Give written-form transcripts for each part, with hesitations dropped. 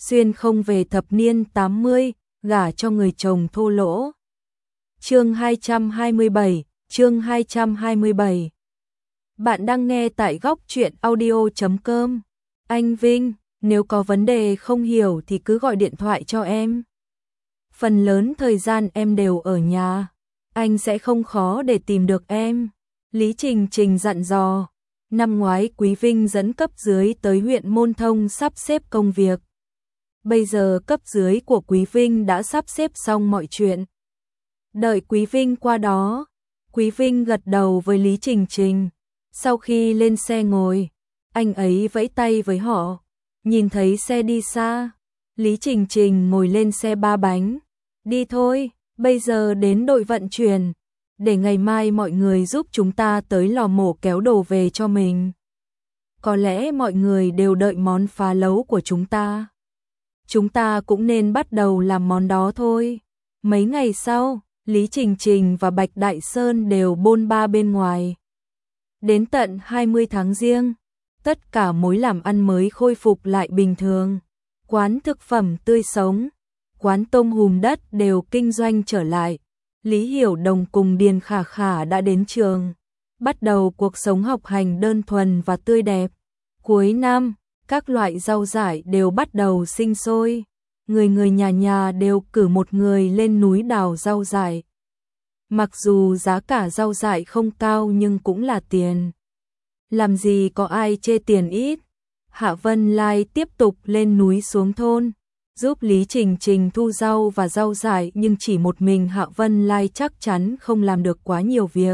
xuyên không về thập niên 80, gả cho người chồng thô lỗ. Chương 227, chương 227. Bạn đang nghe tại góc truyện audio.com. Anh Vinh, nếu có vấn đề không hiểu thì cứ gọi điện thoại cho em. Phần lớn thời gian em đều ở nhà, anh sẽ không khó để tìm được em. Lý Trình Trình dặn dò. Năm ngoái Quý Vinh dẫn cấp dưới tới huyện Môn Thông sắp xếp công việc. Bây giờ cấp dưới của Quý Vinh đã sắp xếp xong mọi chuyện. Đợi Quý Vinh qua đó, Quý Vinh gật đầu với Lý Trình Trình. Sau khi lên xe ngồi, anh ấy vẫy tay với họ. Nhìn thấy xe đi xa, Lý Trình Trình ngồi lên xe 3 bánh. Đi thôi, bây giờ đến đội vận chuyển, để ngày mai mọi người giúp chúng ta tới lò mổ kéo đồ về cho mình. Có lẽ mọi người đều đợi món phá lấu của chúng ta. Chúng ta cũng nên bắt đầu làm món đó thôi. Mấy ngày sau, Lý Trình Trình và Bạch Đại Sơn đều bôn ba bên ngoài. Đến tận 20 tháng Giêng, tất cả mối làm ăn mới khôi phục lại bình thường. Quán thực phẩm tươi sống, quán tôm hùm đất đều kinh doanh trở lại. Lý Hiểu Đồng cùng Điền Khả Khả đã đến trường, bắt đầu cuộc sống học hành đơn thuần và tươi đẹp. Cuối năm, các loại rau dại đều bắt đầu sinh sôi. Người nhà nhà đều cử một người lên núi đào rau dại. Mặc dù giá cả rau dại không cao nhưng cũng là tiền. Làm gì có ai chê tiền ít. Hạ Vân Lai tiếp tục lên núi xuống thôn, giúp Lý Trình Trình thu rau và rau dại, nhưng chỉ một mình Hạ Vân Lai chắc chắn không làm được quá nhiều việc.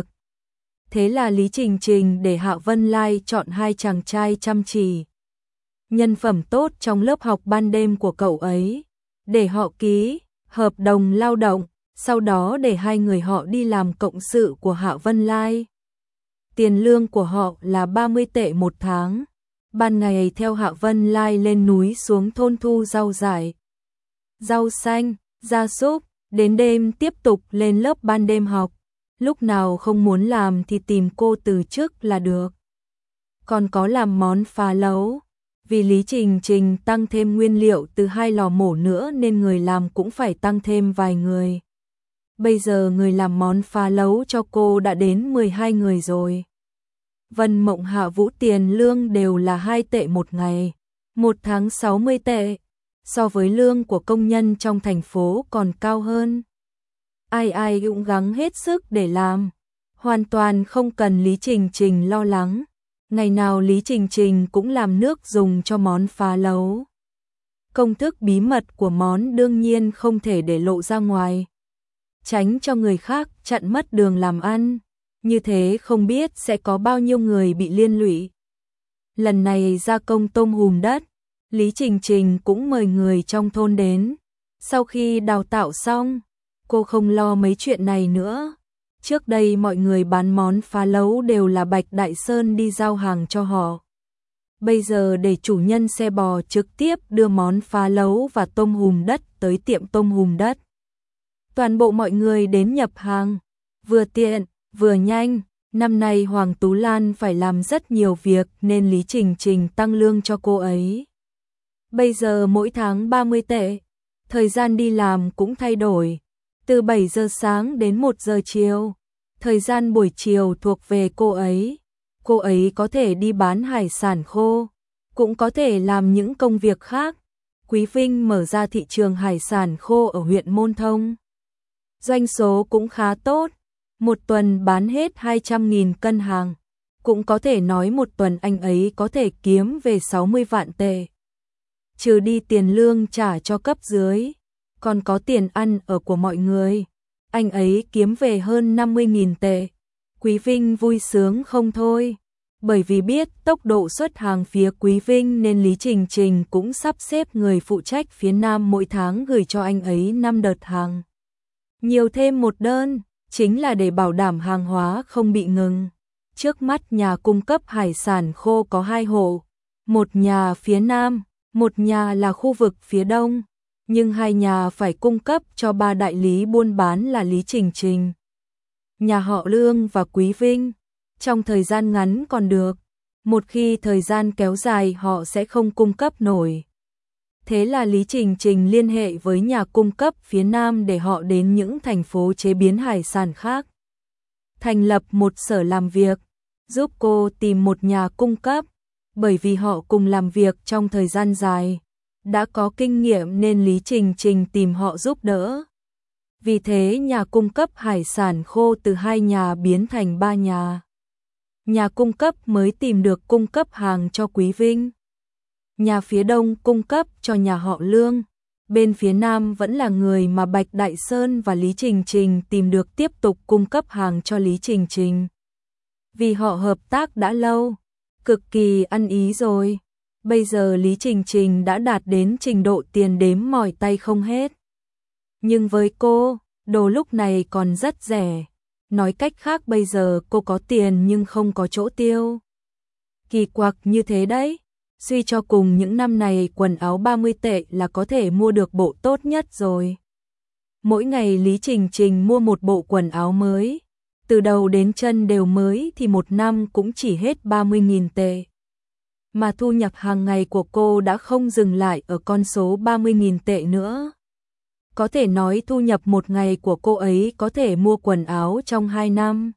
Thế là Lý Trình Trình để Hạ Vân Lai chọn 2 chàng trai chăm chỉ, nhân phẩm tốt trong lớp học ban đêm của cậu ấy, để họ ký hợp đồng lao động, sau đó để 2 người họ đi làm cộng sự của Hạ Vân Lai. Tiền lương của họ là 30 tệ một tháng. Ban ngày theo Hạ Vân Lai lên núi xuống thôn thu rau dại, rau xanh, gia súc, đến đêm tiếp tục lên lớp ban đêm học. Lúc nào không muốn làm thì tìm cô từ chức là được. Còn có làm món phá lấu, vì Lý Trình Trình tăng thêm nguyên liệu từ 2 lò mổ nữa nên người làm cũng phải tăng thêm vài người. Bây giờ người làm món phá lấu cho cô đã đến 12 người rồi. Vân Mộng Hạ Vũ tiền lương đều là 2 tệ một ngày, một tháng 60 tệ, so với lương của công nhân trong thành phố còn cao hơn. Ai cũng gắng hết sức để làm, hoàn toàn không cần Lý Trình Trình lo lắng. Ngày nào Lý Trình Trình cũng làm nước dùng cho món phá lấu. Công thức bí mật của món đương nhiên không thể để lộ ra ngoài, tránh cho người khác chặn mất đường làm ăn. Như thế không biết sẽ có bao nhiêu người bị liên lụy. Lần này gia công tôm hùm đất, Lý Trình Trình cũng mời người trong thôn đến. Sau khi đào tạo xong, cô không lo mấy chuyện này nữa. Trước đây mọi người bán món phá lấu đều là Bạch Đại Sơn đi giao hàng cho họ. Bây giờ để chủ nhân xe bò trực tiếp đưa món phá lấu và tôm hùm đất tới tiệm tôm hùm đất. Toàn bộ mọi người đến nhập hàng, vừa tiện, vừa nhanh. Năm nay Hoàng Tú Lan phải làm rất nhiều việc nên Lý Trình Trình tăng lương cho cô ấy. Bây giờ mỗi tháng 30 tệ, thời gian đi làm cũng thay đổi, từ 7 giờ sáng đến 1 giờ chiều. Thời gian buổi chiều thuộc về cô ấy. Cô ấy có thể đi bán hải sản khô, cũng có thể làm những công việc khác. Quý Vinh mở ra thị trường hải sản khô ở huyện Môn Thông. Doanh số cũng khá tốt. Một tuần bán hết 200.000 cân hàng, cũng có thể nói một tuần anh ấy có thể kiếm về 60 vạn tệ. Trừ đi tiền lương trả cho cấp dưới, còn có tiền ăn ở của mọi người, anh ấy kiếm về hơn 50.000 tệ. Quý Vinh vui sướng không thôi, bởi vì biết tốc độ xuất hàng phía Quý Vinh nên Lý Trình Trình cũng sắp xếp người phụ trách phía Nam mỗi tháng gửi cho anh ấy 5 đợt hàng. Nhiều thêm một đơn, chính là để bảo đảm hàng hóa không bị ngừng. Trước mắt nhà cung cấp hải sản khô có 2 hộ, một nhà phía Nam, một nhà là khu vực phía Đông, nhưng 2 nhà phải cung cấp cho 3 đại lý buôn bán là Lý Trình Trình, nhà họ Lương và Quý Vinh. Trong thời gian ngắn còn được, một khi thời gian kéo dài họ sẽ không cung cấp nổi. Thế là Lý Trình Trình liên hệ với nhà cung cấp phía Nam để họ đến những thành phố chế biến hải sản khác, thành lập một sở làm việc, giúp cô tìm một nhà cung cấp, bởi vì họ cùng làm việc trong thời gian dài, đã có kinh nghiệm nên Lý Trình Trình tìm họ giúp đỡ. Vì thế nhà cung cấp hải sản khô từ 2 nhà biến thành 3 nhà. Nhà cung cấp mới tìm được cung cấp hàng cho Quý Vinh. Nhà phía Đông cung cấp cho nhà họ Lương. Bên phía Nam vẫn là người mà Bạch Đại Sơn và Lý Trình Trình tìm được tiếp tục cung cấp hàng cho Lý Trình Trình. Vì họ hợp tác đã lâu, cực kỳ ăn ý rồi. Bây giờ Lý Trình Trình đã đạt đến trình độ tiền đếm mỏi tay không hết. Nhưng với cô, đồ lúc này còn rất rẻ. Nói cách khác bây giờ cô có tiền nhưng không có chỗ tiêu. Kỳ quặc như thế đấy. Suy cho cùng những năm này quần áo 30 tệ là có thể mua được bộ tốt nhất rồi. Mỗi ngày Lý Trình Trình mua một bộ quần áo mới. Từ đầu đến chân đều mới thì một năm cũng chỉ hết 30.000 tệ. Mà thu nhập hàng ngày của cô đã không dừng lại ở con số 30.000 tệ nữa. Có thể nói thu nhập một ngày của cô ấy có thể mua quần áo trong 2 năm.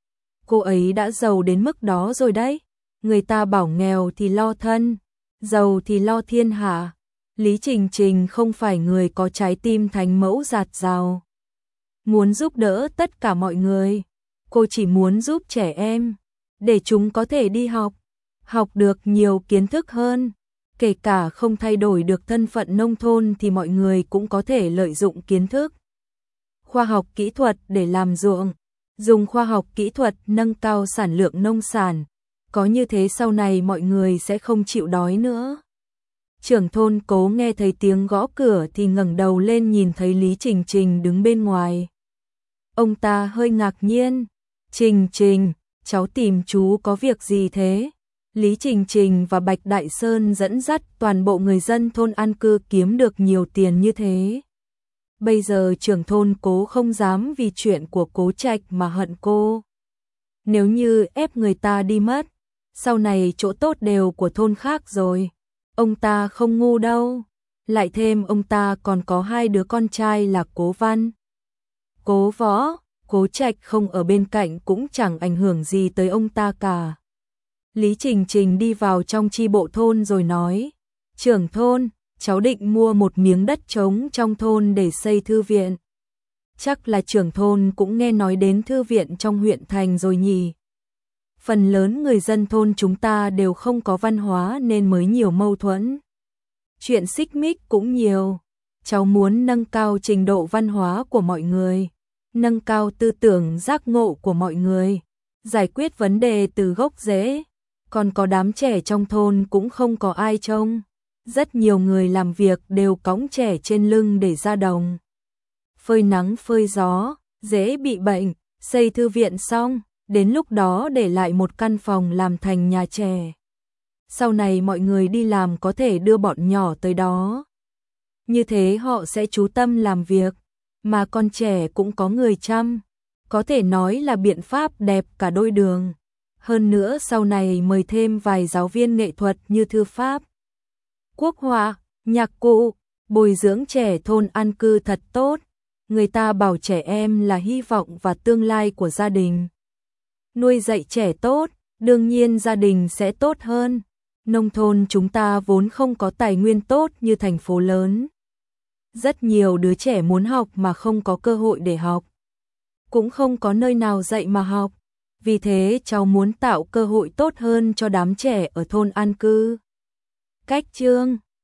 Cô ấy đã giàu đến mức đó rồi đấy. Người ta bảo nghèo thì lo thân, giàu thì lo thiên hạ. Lý Trình Trình không phải người có trái tim thánh mẫu dạt dào. Muốn giúp đỡ tất cả mọi người. Cô chỉ muốn giúp trẻ em, để chúng có thể đi học, học được nhiều kiến thức hơn. Kể cả không thay đổi được thân phận nông thôn thì mọi người cũng có thể lợi dụng kiến thức khoa học kỹ thuật để làm ruộng, dùng khoa học kỹ thuật nâng cao sản lượng nông sản. Có như thế sau này mọi người sẽ không chịu đói nữa. Trưởng thôn Cố nghe thấy tiếng gõ cửa thì ngẩng đầu lên nhìn thấy Lý Trình Trình đứng bên ngoài. Ông ta hơi ngạc nhiên. Trình Trình, cháu tìm chú có việc gì thế? Lý Trình Trình và Bạch Đại Sơn dẫn dắt toàn bộ người dân thôn an cư kiếm được nhiều tiền như thế. Bây giờ trưởng thôn Cố không dám vì chuyện của Cố Trạch mà hận cô. Nếu như ép người ta đi mất, sau này chỗ tốt đều của thôn khác rồi. Ông ta không ngu đâu. Lại thêm ông ta còn có 2 đứa con trai là Cố Văn, Cố Võ. Cố Trạch không ở bên cạnh cũng chẳng ảnh hưởng gì tới ông ta cả. Lý Trình Trình đi vào trong chi bộ thôn rồi nói, trưởng thôn, cháu định mua một miếng đất trống trong thôn để xây thư viện. Chắc là trưởng thôn cũng nghe nói đến thư viện trong huyện thành rồi nhỉ. Phần lớn người dân thôn chúng ta đều không có văn hóa nên mới nhiều mâu thuẫn. Chuyện xích mích cũng nhiều. Cháu muốn nâng cao trình độ văn hóa của mọi người, nâng cao tư tưởng giác ngộ của mọi người, giải quyết vấn đề từ gốc rễ. Còn có đám trẻ trong thôn cũng không có ai trông. Rất nhiều người làm việc đều cõng trẻ trên lưng để ra đồng, phơi nắng phơi gió, dễ bị bệnh. Xây thư viện xong, đến lúc đó để lại một căn phòng làm thành nhà trẻ. Sau này mọi người đi làm có thể đưa bọn nhỏ tới đó. Như thế họ sẽ chú tâm làm việc, mà con trẻ cũng có người chăm. Có thể nói là biện pháp đẹp cả đôi đường. Hơn nữa sau này mời thêm vài giáo viên nghệ thuật như thư pháp, quốc họa, nhạc cụ, bồi dưỡng trẻ thôn an cư thật tốt. Người ta bảo trẻ em là hy vọng và tương lai của gia đình. Nuôi dạy trẻ tốt, đương nhiên gia đình sẽ tốt hơn. Nông thôn chúng ta vốn không có tài nguyên tốt như thành phố lớn. Rất nhiều đứa trẻ muốn học mà không có cơ hội để học. Cũng không có nơi nào dạy mà học. Vì thế cháu muốn tạo cơ hội tốt hơn cho đám trẻ ở thôn an cư. Cách chương